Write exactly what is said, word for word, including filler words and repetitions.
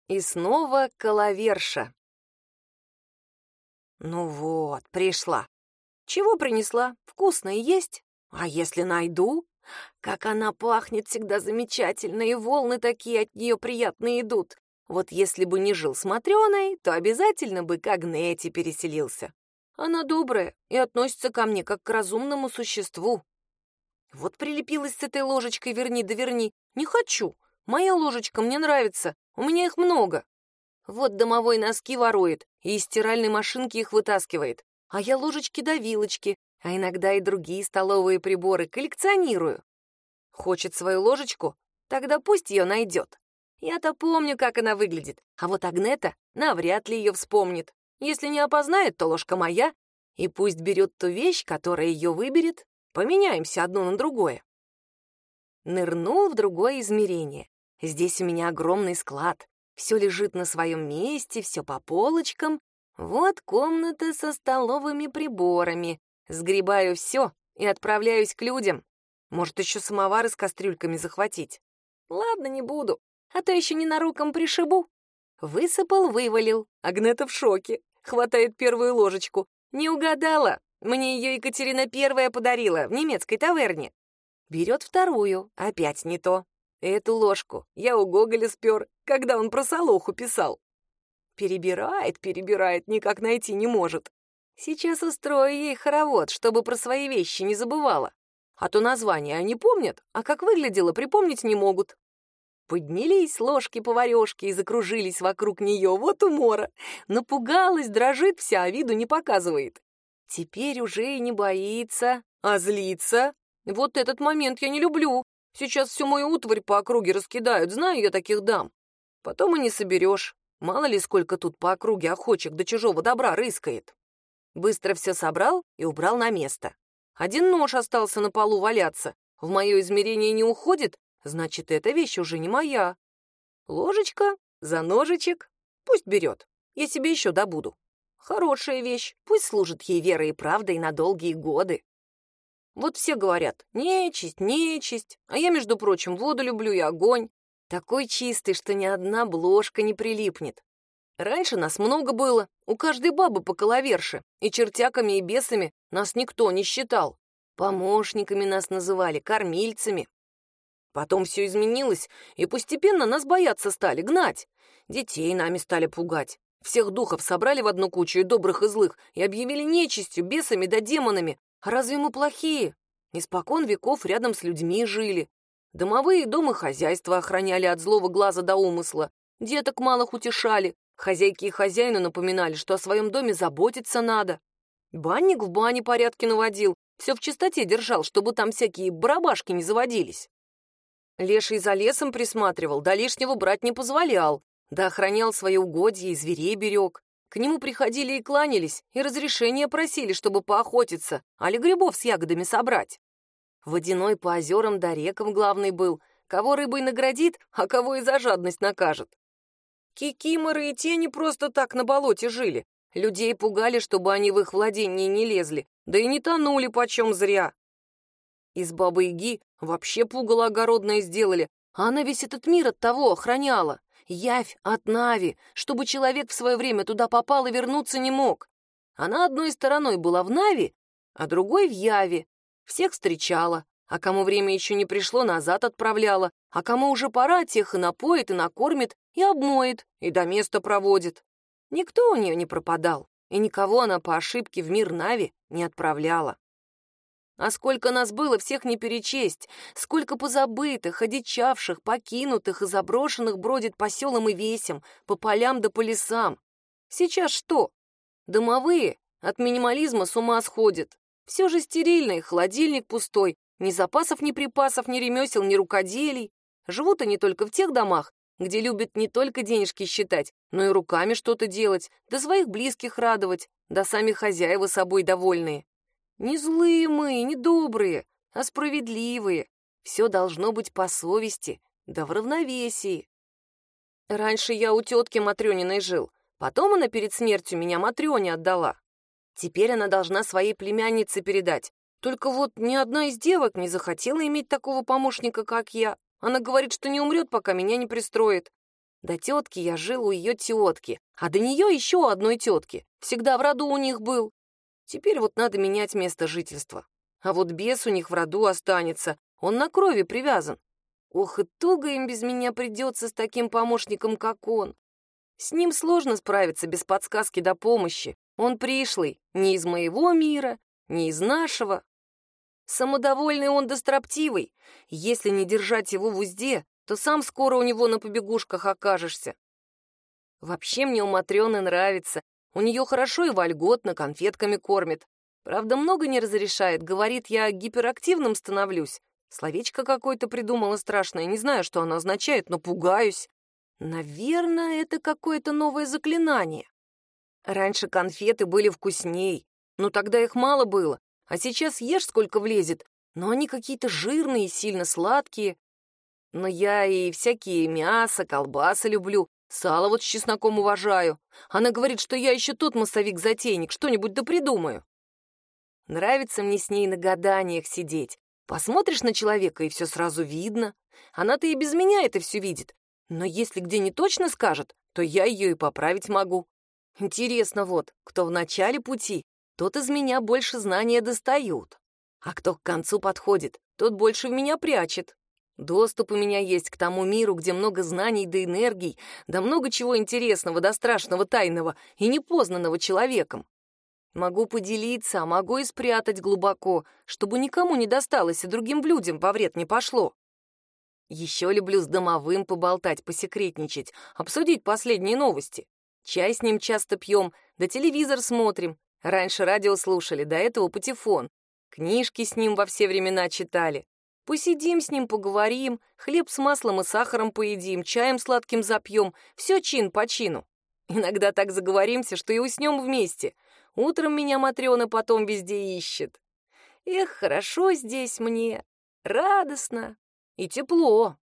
И снова коловерша. Ну вот, пришла. Чего принесла? Вкусно есть? А если найду? Как она пахнет всегда замечательно, и волны такие от нее приятные идут. Вот если бы не жил с Матрёной, то обязательно бы к Агнете переселился. Она добрая и относится ко мне как к разумному существу. Вот прилепилась с этой ложечкой верни да верни. Не хочу. Моя ложечка мне нравится, у меня их много. Вот домовой носки ворует и из стиральной машинки их вытаскивает. А я ложечки да вилочки, а иногда и другие столовые приборы коллекционирую. Хочет свою ложечку? Тогда пусть ее найдет. Я-то помню, как она выглядит, а вот Агнета навряд ли ее вспомнит. Если не опознает, то ложка моя, и пусть берет ту вещь, которая ее выберет. Поменяемся одно на другое. Нырнул в другое измерение. Здесь у меня огромный склад. Все лежит на своем месте, все по полочкам. Вот комната со столовыми приборами. Сгребаю все и отправляюсь к людям. Может, еще самовары с кастрюльками захватить? Ладно, не буду, а то еще ненароком пришибу. Высыпал, вывалил. Агнета в шоке. Хватает первую ложечку. Не угадала. Мне ее Екатерина Первая подарила в немецкой таверне. Берет вторую. Опять не то. Эту ложку я у Гоголя спер, когда он про Солоху писал. Перебирает, перебирает, никак найти не может. Сейчас устрою ей хоровод, чтобы про свои вещи не забывала. А то название они помнят, а как выглядело, припомнить не могут. Поднялись ложки-поварёшки и закружились вокруг нее, вот умора. Напугалась, дрожит вся, а виду не показывает. Теперь уже и не боится, а злится. Вот этот момент я не люблю. Сейчас всю мою утварь по округе раскидают, знаю я таких дам. Потом и не соберешь. Мало ли сколько тут по округе охочек до чужого добра рыскает. Быстро все собрал и убрал на место. Один нож остался на полу валяться. В мое измерение не уходит, значит, эта вещь уже не моя. Ложечка за ножичек. Пусть берет. Я себе еще добуду. Хорошая вещь. Пусть служит ей верой и правдой на долгие годы. Вот все говорят: нечисть, нечисть. А я, между прочим, воду люблю и огонь. Такой чистый, что ни одна бложка не прилипнет. Раньше нас много было, у каждой бабы по коловерше, и чертяками и бесами нас никто не считал. Помощниками нас называли, кормильцами. Потом все изменилось, и постепенно нас бояться стали, гнать. Детей нами стали пугать. Всех духов собрали в одну кучу, и добрых, и злых, и объявили нечистью, бесами да демонами. А разве мы плохие? Испокон веков рядом с людьми жили. Домовые дом и хозяйство охраняли от злого глаза до умысла. Деток малых утешали. Хозяйки и хозяину напоминали, что о своем доме заботиться надо. Банник в бане порядки наводил, все в чистоте держал, чтобы там всякие барабашки не заводились. Леший за лесом присматривал, да лишнего брать не позволял, да охранял свои угодья и зверей берег. К нему приходили и кланялись, и разрешения просили, чтобы поохотиться, али грибов с ягодами собрать. Водяной по озерам да рекам главный был, кого рыбой наградит, а кого и за жадность накажет. Кикиморы и тени просто так на болоте жили. Людей пугали, чтобы они в их владение не лезли, да и не тонули почем зря. Из Бабы-Яги вообще пугало огородное сделали, а она весь этот мир от того охраняла. Явь от Нави, чтобы человек в свое время туда попал и вернуться не мог. Она одной стороной была в Нави, а другой в Яве. Всех встречала, а кому время еще не пришло, назад отправляла, а кому уже пора, тех и напоит, и накормит, и обмоет, и до места проводит. Никто у нее не пропадал, и никого она по ошибке в мир Нави не отправляла. А сколько нас было, всех не перечесть, сколько позабытых, одичавших, покинутых и заброшенных бродит по селам и весям, по полям да по лесам. Сейчас что? Домовые от минимализма с ума сходят. Все же стерильно, и холодильник пустой, ни запасов, ни припасов, ни ремесел, ни рукоделий. Живут они только в тех домах, где любят не только денежки считать, но и руками что-то делать, да своих близких радовать, да сами хозяева собой довольные. Не злые мы, не добрые, а справедливые. Все должно быть по совести, да в равновесии. Раньше я у тетки Матрёниной жил, потом она перед смертью меня Матрёне отдала. Теперь она должна своей племяннице передать. Только вот ни одна из девок не захотела иметь такого помощника, как я. Она говорит, что не умрет, пока меня не пристроит. До тетки я жил у ее тетки, а до нее еще у одной тетки. Всегда в роду у них был. Теперь вот надо менять место жительства. А вот бес у них в роду останется, он на крови привязан. Ох, и туго им без меня придется с таким помощником, как он. С ним сложно справиться без подсказки до помощи. Он пришлый, не из моего мира, не из нашего. Самодовольный он да строптивый. Если не держать его в узде, то сам скоро у него на побегушках окажешься. Вообще мне у Матрёны нравится. У нее хорошо и вольготно, конфетками кормит. Правда, много не разрешает, говорит, я гиперактивным становлюсь. Словечко какое-то придумала страшное, не знаю, что оно означает, но пугаюсь. Наверное, это какое-то новое заклинание. Раньше конфеты были вкусней, но тогда их мало было, а сейчас ешь сколько влезет, но они какие-то жирные, сильно сладкие. Но я и всякие мясо, колбасы люблю, сало вот с чесноком уважаю. Она говорит, что я еще тот массовик-затейник, что-нибудь да придумаю. Нравится мне с ней на гаданиях сидеть. Посмотришь на человека, и все сразу видно. Она-то и без меня это все видит. Но если где не точно скажет, то я ее и поправить могу. Интересно вот, кто в начале пути, тот из меня больше знания достают. А кто к концу подходит, тот больше в меня прячет. Доступ у меня есть к тому миру, где много знаний да энергий, да много чего интересного да страшного тайного и непознанного человеком. Могу поделиться, а могу и спрятать глубоко, чтобы никому не досталось и другим людям во вред не пошло. Еще люблю с домовым поболтать, посекретничать, обсудить последние новости. Чай с ним часто пьем, да телевизор смотрим. Раньше радио слушали, до этого патефон. Книжки с ним во все времена читали. Посидим с ним, поговорим, хлеб с маслом и сахаром поедим, чаем сладким запьем. Все чин по чину. Иногда так заговоримся, что и уснем вместе. Утром меня Матрёна потом везде ищет. Эх, хорошо здесь мне, радостно и тепло.